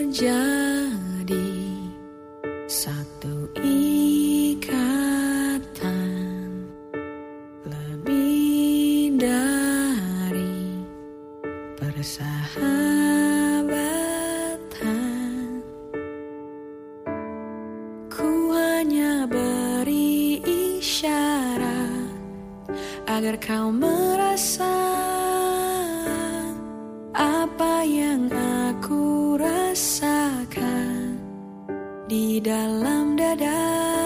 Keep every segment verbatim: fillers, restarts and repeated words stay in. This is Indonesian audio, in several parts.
menjadi satu ikatan, lebih dari persahabatan. Ku hanya beri isyarat agar kau merasa apa yang aku rasakan di dalam dada.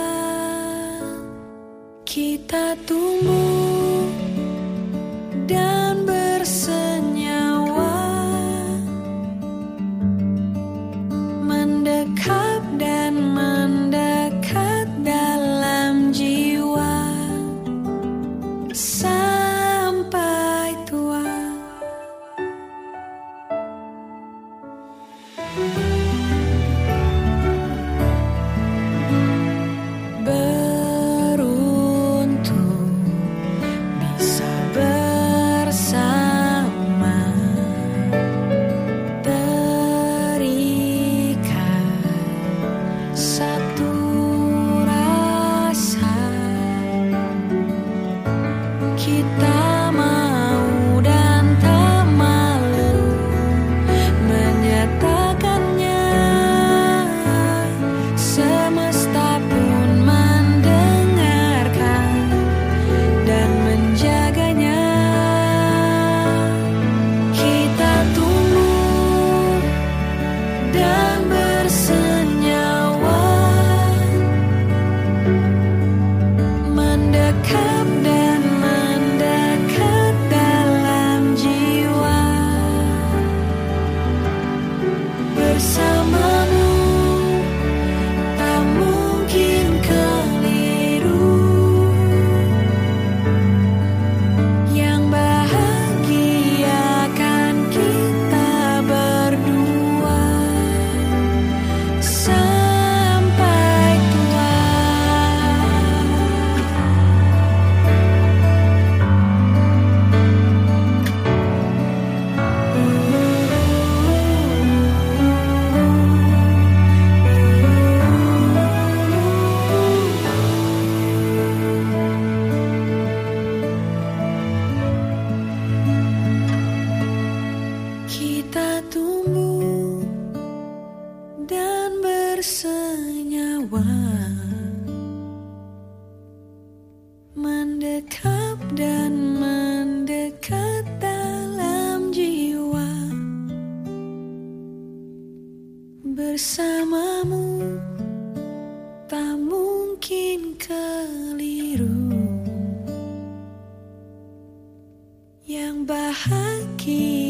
Kita tumbuh dan bersenyawa, mendekap dan mendekat dalam jiwa sampai tua. Beruntung bisa bersama, terikat satu rasa. Kita mau dan tak malu menyatakannya. Semesta pun mendengarkan dan menjaganya. Kita tumbuh dan bersenyawa, mendekap dan mendekat dalam jiwa. Bersamamu tak mungkin keliru, yang bahagiakan kita berdua sampai tua. Kita tumbuh dan bersenyawa, mendekap dan mendekat dalam jiwa. Bersamamu tak mungkin keliru, yang bahagia